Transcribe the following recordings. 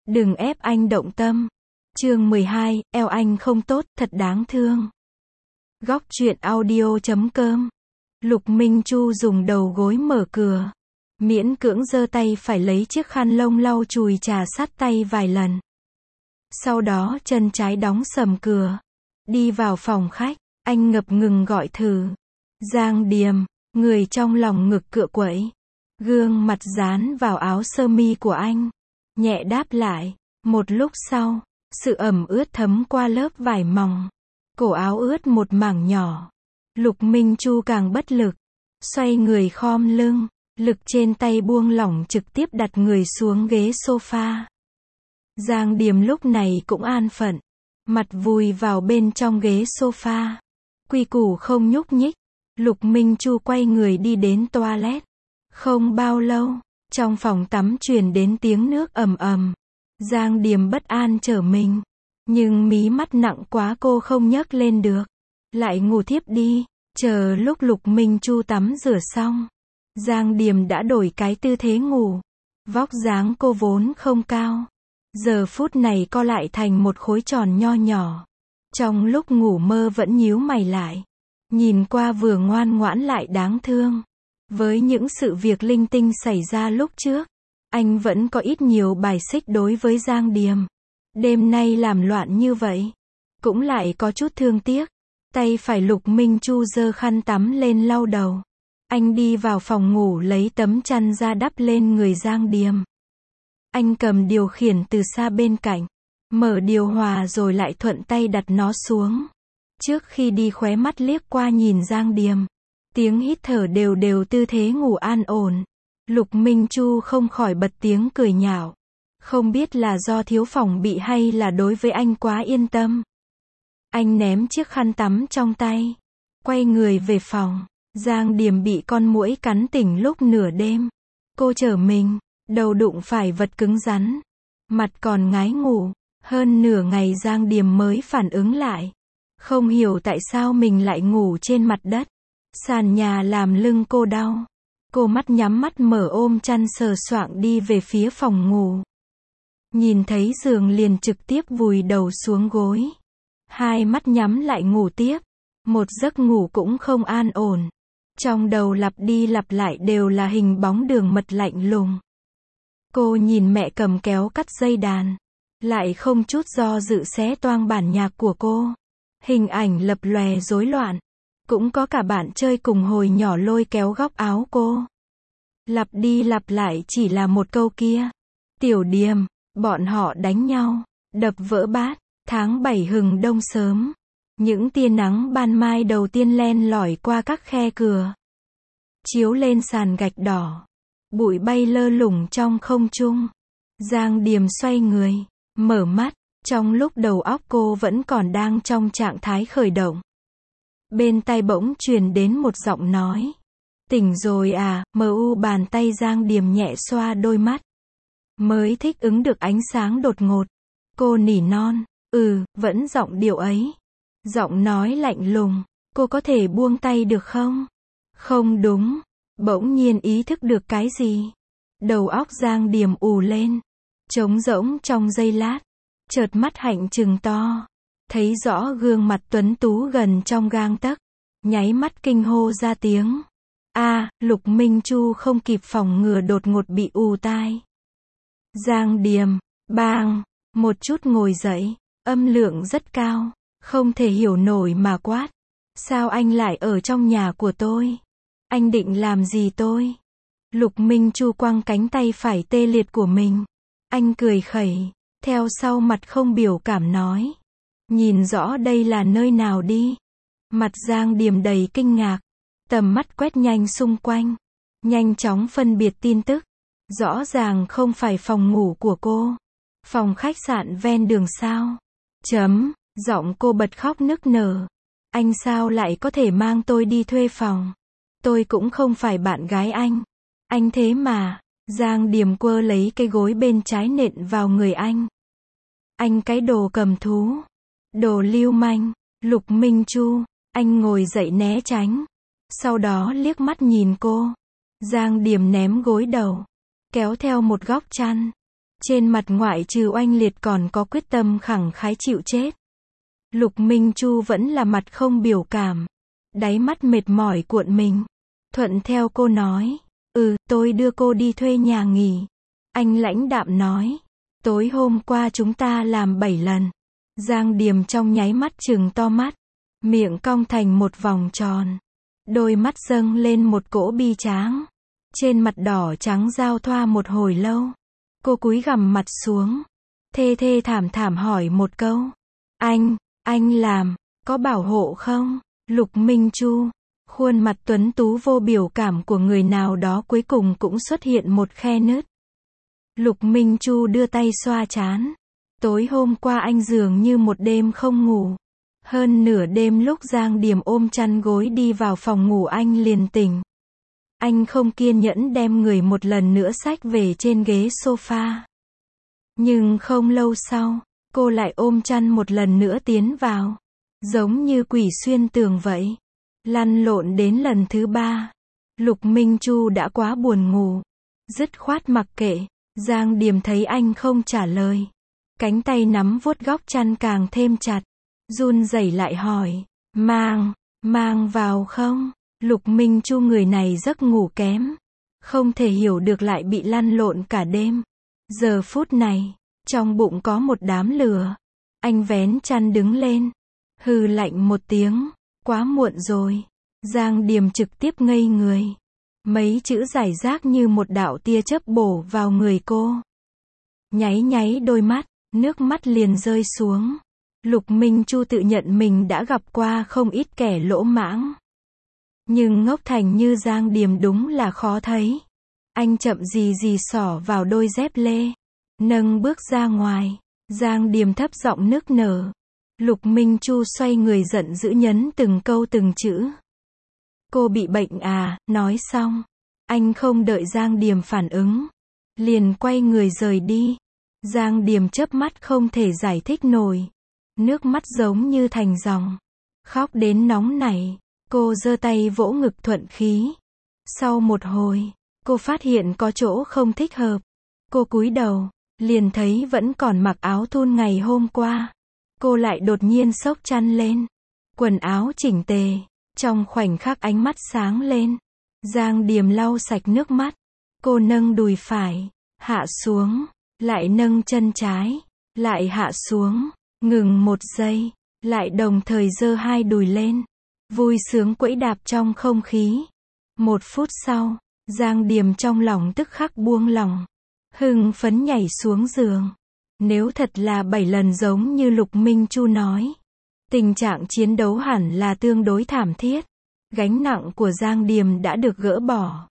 Đừng ép anh động tâm. Chương 12, eo anh không tốt, thật đáng thương. Góc truyện audio.com. Lục Minh Chu dùng đầu gối mở cửa. Miễn cưỡng giơ tay phải lấy chiếc khăn lông lau chùi trà sát tay vài lần. Sau đó chân trái đóng sầm cửa. Đi vào phòng khách, anh ngập ngừng gọi thử. Giang Điềm, người trong lòng ngực cựa quẫy. Gương mặt dán vào áo sơ mi của anh. Nhẹ đáp lại. Một lúc sau, sự ẩm ướt thấm qua lớp vải mỏng. Cổ áo ướt một mảng nhỏ. Lục Minh Chu càng bất lực. Xoay người khom lưng, lực trên tay buông lỏng trực tiếp đặt người xuống ghế sofa. Giang Điềm lúc này cũng an phận. Mặt vùi vào bên trong ghế sofa. Quy củ không nhúc nhích. Lục Minh Chu quay người đi đến toilet. Không bao lâu, trong phòng tắm truyền đến tiếng nước ầm ầm. Giang Điềm bất an trở mình. Nhưng mí mắt nặng quá cô không nhấc lên được. Lại ngủ thiếp đi. Chờ lúc Lục Minh Chu tắm rửa xong. Giang Điềm đã đổi cái tư thế ngủ. Vóc dáng cô vốn không cao. Giờ phút này co lại thành một khối tròn nho nhỏ. Trong lúc ngủ mơ vẫn nhíu mày lại. Nhìn qua vừa ngoan ngoãn lại đáng thương. Với những sự việc linh tinh xảy ra lúc trước, anh vẫn có ít nhiều bài xích đối với Giang Điềm. Đêm nay làm loạn như vậy, cũng lại có chút thương tiếc. Tay phải Lục Minh Chu giơ khăn tắm lên lau đầu. Anh đi vào phòng ngủ lấy tấm chăn ra đắp lên người Giang Điềm. Anh cầm điều khiển từ xa bên cạnh, mở điều hòa rồi lại thuận tay đặt nó xuống. Trước khi đi khóe mắt liếc qua nhìn Giang Điềm. Tiếng hít thở đều đều, tư thế ngủ an ổn. Lục Minh Chu không khỏi bật tiếng cười nhạo. Không biết là do thiếu phòng bị hay là đối với anh quá yên tâm. Anh ném chiếc khăn tắm trong tay. Quay người về phòng. Giang Điềm bị con muỗi cắn tỉnh lúc nửa đêm. Cô trở mình, đầu đụng phải vật cứng rắn. Mặt còn ngái ngủ. Hơn nửa ngày Giang Điềm mới phản ứng lại. Không hiểu tại sao mình lại ngủ trên mặt đất. Sàn nhà làm lưng cô đau. Cô mắt nhắm mắt mở ôm chăn sờ soạng đi về phía phòng ngủ. Nhìn thấy giường liền trực tiếp vùi đầu xuống gối. Hai mắt nhắm lại ngủ tiếp. Một giấc ngủ cũng không an ổn. Trong đầu lặp đi lặp lại đều là hình bóng Đường Mật lạnh lùng. Cô nhìn mẹ cầm kéo cắt dây đàn. Lại không chút do dự xé toang bản nhạc của cô. Hình ảnh lập lòe rối loạn. Cũng có cả bạn chơi cùng hồi nhỏ lôi kéo góc áo cô. Lặp đi lặp lại chỉ là một câu kia. Tiểu Điềm, bọn họ đánh nhau, đập vỡ bát. Tháng 7 hừng đông sớm. Những tia nắng ban mai đầu tiên len lỏi qua các khe cửa. Chiếu lên sàn gạch đỏ. Bụi bay lơ lửng trong không trung. Giang Điềm xoay người, mở mắt. Trong lúc đầu óc cô vẫn còn đang trong trạng thái khởi động. Bên tai bỗng truyền đến một giọng nói. Tỉnh rồi à, bàn tay Giang Điềm nhẹ xoa đôi mắt. Mới thích ứng được ánh sáng đột ngột. Cô nỉ non, vẫn giọng điệu ấy. Giọng nói lạnh lùng, cô có thể buông tay được không? Không đúng, bỗng nhiên ý thức được cái gì. Đầu óc Giang Điềm ù lên. Trống rỗng trong giây lát. Chợt mắt hạnh trừng to. Thấy rõ gương mặt tuấn tú gần trong gang tấc. Nháy mắt kinh hô ra tiếng. Lục Minh Chu không kịp phòng ngừa đột ngột bị ù tai. Giang Điềm, bang, một chút ngồi dậy, âm lượng rất cao, không thể hiểu nổi mà quát. Sao anh lại ở trong nhà của tôi? Anh định làm gì tôi? Lục Minh Chu quăng cánh tay phải tê liệt của mình. Anh cười khẩy, theo sau mặt không biểu cảm nói. Nhìn rõ đây là nơi nào đi. Mặt Giang Điềm đầy kinh ngạc. Tầm mắt quét nhanh xung quanh. Nhanh chóng phân biệt tin tức. Rõ ràng không phải phòng ngủ của cô. Phòng khách sạn ven đường sao. Giọng cô bật khóc nức nở. Anh sao lại có thể mang tôi đi thuê phòng. Tôi cũng không phải bạn gái anh. Anh thế mà. Giang Điềm quơ lấy cái gối bên trái nện vào người anh. Anh cái đồ cầm thú. Đồ lưu manh. Lục Minh Chu. Anh ngồi dậy né tránh. Sau đó liếc mắt nhìn cô. Giang Điềm ném gối đầu. Kéo theo một góc chăn. Trên mặt ngoại trừ oanh liệt còn có quyết tâm khẳng khái chịu chết. Lục Minh Chu vẫn là mặt không biểu cảm. Đáy mắt mệt mỏi cuộn mình. Thuận theo cô nói. Tôi đưa cô đi thuê nhà nghỉ. Anh lãnh đạm nói. Tối hôm qua chúng ta làm 7 lần. Giang Điềm trong nháy mắt trừng to mắt. Miệng cong thành một vòng tròn. Đôi mắt dâng lên một cỗ bi tráng. Trên mặt đỏ trắng giao thoa một hồi lâu. Cô cúi gằm mặt xuống. Thê thê thảm thảm hỏi một câu. Anh làm, có bảo hộ không? Lục Minh Chu. Khuôn mặt tuấn tú vô biểu cảm của người nào đó cuối cùng cũng xuất hiện một khe nứt. Lục Minh Chu đưa tay xoa trán. Tối hôm qua anh dường như một đêm không ngủ. Hơn nửa đêm lúc Giang Điềm ôm chăn gối đi vào phòng ngủ anh liền tỉnh. Anh không kiên nhẫn đem người một lần nữa xách về trên ghế sofa. Nhưng không lâu sau, cô lại ôm chăn một lần nữa tiến vào. Giống như quỷ xuyên tường vậy. Lăn lộn đến lần thứ 3. Lục Minh Chu đã quá buồn ngủ. Dứt khoát mặc kệ. Giang Điềm thấy anh không trả lời. Cánh tay nắm vuốt góc chăn càng thêm chặt. Run rẩy lại hỏi. Mang vào không? Lục Minh Chu người này giấc ngủ kém. Không thể hiểu được lại bị lăn lộn cả đêm. Giờ phút này, trong bụng có một đám lửa. Anh vén chăn đứng lên. Hừ lạnh một tiếng. Quá muộn rồi. Giang Điềm trực tiếp ngây người. Mấy chữ rải rác như một đạo tia chớp bổ vào người cô. Nháy đôi mắt, nước mắt liền rơi xuống. Lục Minh Chu tự nhận mình đã gặp qua không ít kẻ lỗ mãng. Nhưng ngốc thành như Giang Điềm đúng là khó thấy. Anh chậm gì xỏ vào đôi dép lê. Nâng bước ra ngoài. Giang Điềm thấp giọng nức nở. Lục Minh Chu xoay người giận dữ nhấn từng câu từng chữ. Cô bị bệnh à, nói xong. Anh không đợi Giang Điềm phản ứng. Liền quay người rời đi. Giang Điềm chớp mắt không thể giải thích nổi. Nước mắt giống như thành dòng. Khóc đến nóng nảy. Cô giơ tay vỗ ngực thuận khí. Sau một hồi, cô phát hiện có chỗ không thích hợp. Cô cúi đầu, liền thấy vẫn còn mặc áo thun ngày hôm qua. Cô lại đột nhiên xốc chăn lên. Quần áo chỉnh tề. Trong khoảnh khắc ánh mắt sáng lên. Giang Điềm lau sạch nước mắt. Cô nâng đùi phải, hạ xuống, lại nâng chân trái, lại hạ xuống, ngừng một giây, lại đồng thời giơ hai đùi lên. Vui sướng quẫy đạp trong không khí. 1 phút sau, Giang Điềm trong lòng tức khắc buông lỏng. Hưng phấn nhảy xuống giường. Nếu thật là 7 lần giống như Lục Minh Chu nói, tình trạng chiến đấu hẳn là tương đối thảm thiết. Gánh nặng của Giang Điềm đã được gỡ bỏ.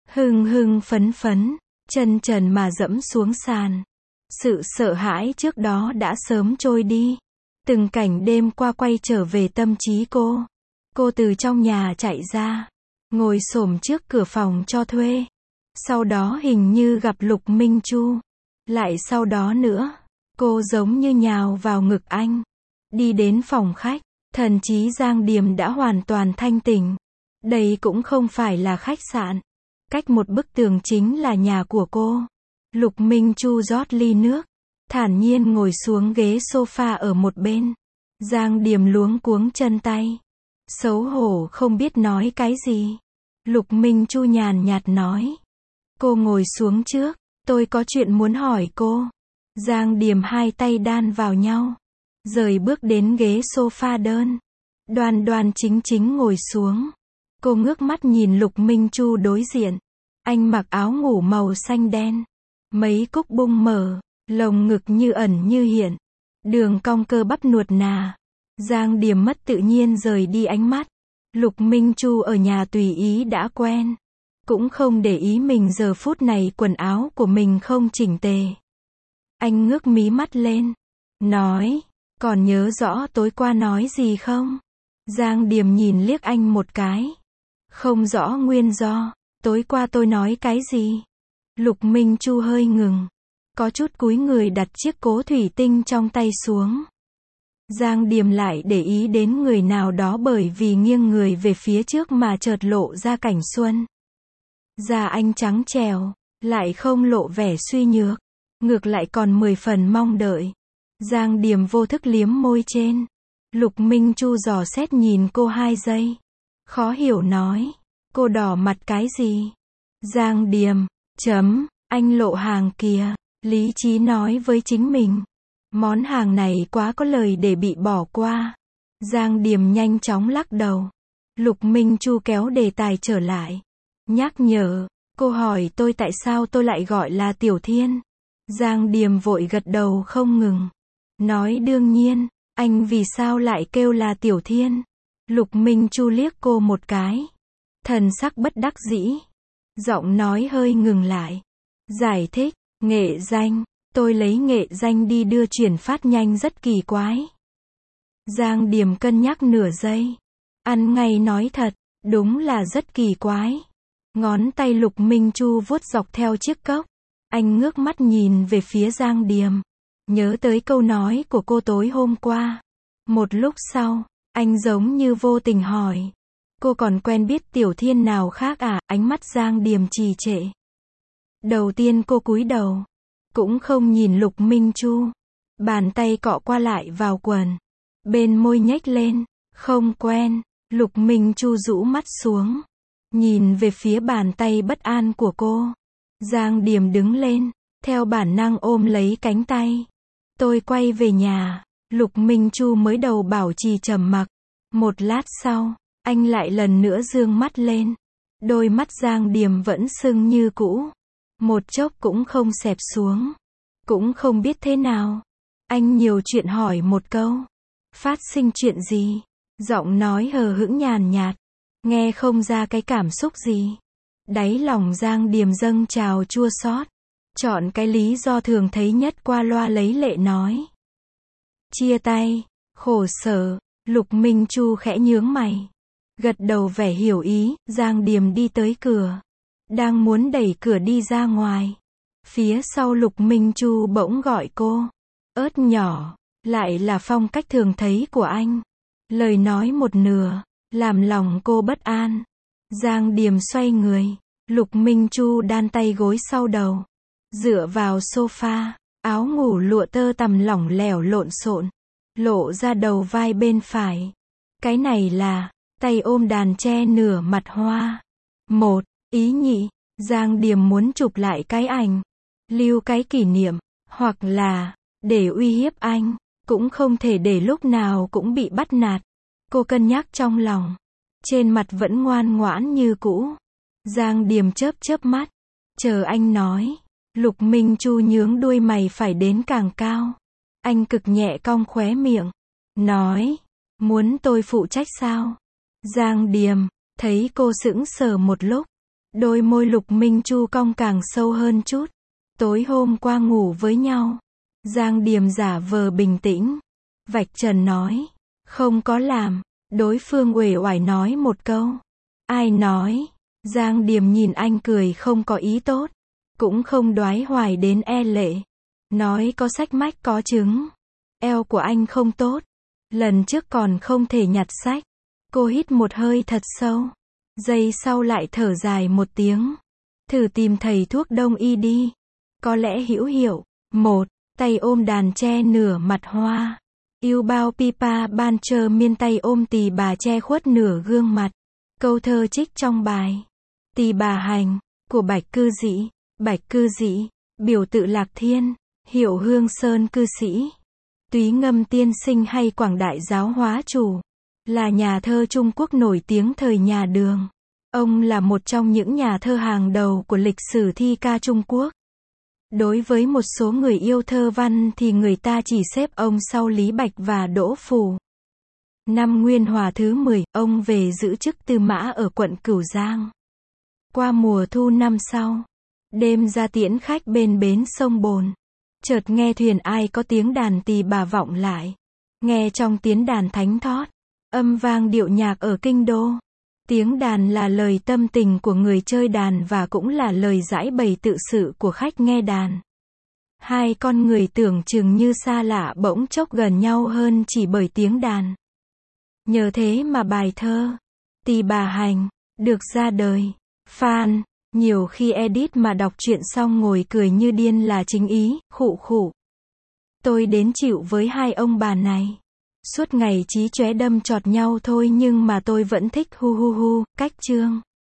Hưng phấn, chân trần mà dẫm xuống sàn. Sự sợ hãi trước đó đã sớm trôi đi. Từng cảnh đêm qua quay trở về tâm trí cô. Cô từ trong nhà chạy ra, ngồi xổm trước cửa phòng cho thuê. Sau đó hình như gặp Lục Minh Chu. Lại sau đó nữa, cô giống như nhào vào ngực anh. Đi đến phòng khách, thần trí Giang Điềm đã hoàn toàn thanh tỉnh. Đây cũng không phải là khách sạn. Cách một bức tường chính là nhà của cô. Lục Minh Chu rót ly nước, thản nhiên ngồi xuống ghế sofa ở một bên. Giang Điềm luống cuống chân tay. Xấu hổ không biết nói cái gì. Lục Minh Chu nhàn nhạt nói. Cô ngồi xuống trước, tôi có chuyện muốn hỏi cô. Giang Điềm hai tay đan vào nhau. Rời bước đến ghế sofa đơn. Đoan chính ngồi xuống. Cô ngước mắt nhìn Lục Minh Chu đối diện. Anh mặc áo ngủ màu xanh đen. Mấy cúc bung mở, lồng ngực như ẩn như hiện. Đường cong cơ bắp nuột nà. Giang Điềm mất tự nhiên rời đi ánh mắt. Lục Minh Chu ở nhà tùy ý đã quen. Cũng không để ý mình giờ phút này quần áo của mình không chỉnh tề. Anh ngước mí mắt lên. Nói, còn nhớ rõ tối qua nói gì không? Giang Điềm nhìn liếc anh một cái. Không rõ nguyên do, tối qua tôi nói cái gì? Lục Minh Chu hơi ngừng. Có chút cúi người đặt chiếc cố thủy tinh trong tay xuống. Giang Điềm lại để ý đến người nào đó bởi vì nghiêng người về phía trước mà chợt lộ ra cảnh xuân. Da anh trắng trẻo, lại không lộ vẻ suy nhược. ngược lại còn 10 phần mong đợi. Giang Điềm vô thức liếm môi trên. Lục Minh Chu dò xét nhìn cô 2 giây. Khó hiểu nói. Cô đỏ mặt cái gì? Giang Điềm, anh lộ hàng kìa. Lý trí nói với chính mình. Món hàng này quá có lời để bị bỏ qua. Giang Điềm nhanh chóng lắc đầu. Lục Minh Chu kéo đề tài trở lại. Nhắc nhở, cô hỏi tôi tại sao tôi lại gọi là Tiểu Thiên. Giang Điềm vội gật đầu không ngừng. Nói đương nhiên, anh vì sao lại kêu là Tiểu Thiên? Lục Minh Chu liếc cô một cái. Thần sắc bất đắc dĩ. Giọng nói hơi ngừng lại. Giải thích, nghệ danh, tôi lấy nghệ danh đi đưa chuyển phát nhanh rất kỳ quái. Giang Điềm cân nhắc nửa giây. Ăn ngay nói thật, đúng là rất kỳ quái. Ngón tay Lục Minh Chu vuốt dọc theo chiếc cốc. Anh ngước mắt nhìn về phía Giang Điềm. Nhớ tới câu nói của cô tối hôm qua. Một lúc sau, anh giống như vô tình hỏi. Cô còn quen biết Tiểu Thiên nào khác à? Ánh mắt Giang Điềm trì trệ. Đầu tiên cô cúi đầu. Cũng không nhìn Lục Minh Chu. Bàn tay cọ qua lại vào quần. Bên môi nhếch lên. Không quen. Lục Minh Chu rũ mắt xuống. Nhìn về phía bàn tay bất an của cô. Giang Điềm đứng lên. Theo bản năng ôm lấy cánh tay. Tôi quay về nhà. Lục Minh Chu mới đầu bảo trì trầm mặc. Một lát sau, anh lại lần nữa dương mắt lên. Đôi mắt Giang Điềm vẫn sưng như cũ. Một chốc cũng không xẹp xuống. Cũng không biết thế nào. Anh nhiều chuyện hỏi một câu. Phát sinh chuyện gì? Giọng nói hờ hững nhàn nhạt. Nghe không ra cái cảm xúc gì. Đáy lòng Giang Điềm dâng trào chua xót. Chọn cái lý do thường thấy nhất qua loa lấy lệ nói. Chia tay, khổ sở. Lục Minh Chu khẽ nhướng mày. Gật đầu vẻ hiểu ý. Giang Điềm đi tới cửa. Đang muốn đẩy cửa đi ra ngoài. Phía sau Lục Minh Chu bỗng gọi cô. Ớt nhỏ. Lại là phong cách thường thấy của anh. Lời nói một nửa. Làm lòng cô bất an. Giang Điềm xoay người. Lục Minh Chu đan tay gối sau đầu. Dựa vào sofa. Áo ngủ lụa tơ tằm lỏng lẻo lộn xộn. Lộ ra đầu vai bên phải. Cái này là tay ôm đàn che nửa mặt hoa. Một ý nhị. Giang Điềm muốn chụp lại cái ảnh. Lưu cái kỷ niệm. Hoặc là để uy hiếp anh. Cũng không thể để lúc nào cũng bị bắt nạt. Cô cân nhắc trong lòng. Trên mặt vẫn ngoan ngoãn như cũ. Giang Điềm chớp chớp mắt. Chờ anh nói. Lục Minh Chu nhướng đuôi mày phải đến càng cao. Anh cực nhẹ cong khóe miệng. Nói. Muốn tôi phụ trách sao? Giang Điềm. Thấy cô sững sờ một lúc. Đôi môi Lục Minh Chu cong càng sâu hơn chút. Tối hôm qua ngủ với nhau. Giang Điềm giả vờ bình tĩnh. Vạch trần nói. Không có làm. Đối phương uể oải nói một câu. Ai nói? Giang Điềm nhìn anh cười không có ý tốt. Cũng không đoái hoài đến e lệ. Nói có sách mách có chứng. Eo của anh không tốt. Lần trước còn không thể nhặt sách. Cô hít một hơi thật sâu. Giây sau lại thở dài một tiếng. Thử tìm thầy thuốc đông y đi. Có lẽ hữu hiệu. Một. Tay ôm đàn che nửa mặt hoa. Yêu bao pipa ban chờ miên tay ôm tỳ bà che khuất nửa gương mặt. Câu thơ trích trong bài. Tỳ bà hành. Của Bạch Cư Dĩ. Bạch Cư Dĩ. Biểu tự Lạc Thiên. Hiệu Hương Sơn cư sĩ. Túy Ngâm tiên sinh hay Quảng Đại giáo hóa chủ. Là nhà thơ Trung Quốc nổi tiếng thời nhà Đường. Ông là một trong những nhà thơ hàng đầu của lịch sử thi ca Trung Quốc. Đối với một số người yêu thơ văn thì người ta chỉ xếp ông sau Lý Bạch và Đỗ Phủ. Năm Nguyên Hòa thứ 10, ông về giữ chức tư mã ở quận Cửu Giang. Qua mùa thu năm sau, đêm ra tiễn khách bên bến sông Bồn. Chợt nghe thuyền ai có tiếng đàn tỳ bà vọng lại. Nghe trong tiếng đàn thánh thót, âm vang điệu nhạc ở kinh đô. Tiếng đàn là lời tâm tình của người chơi đàn và cũng là lời giải bày tự sự của khách nghe đàn. Hai con người tưởng chừng như xa lạ bỗng chốc gần nhau hơn chỉ bởi tiếng đàn. Nhờ thế mà bài thơ Tỳ bà hành được ra đời. Phan Nhiều khi edit mà đọc truyện xong ngồi cười như điên là chính ý, khụ khụ. Tôi đến chịu với hai ông bà này. Suốt ngày chí chóe đâm chọt nhau thôi nhưng mà tôi vẫn thích hu hu hu, cách chương.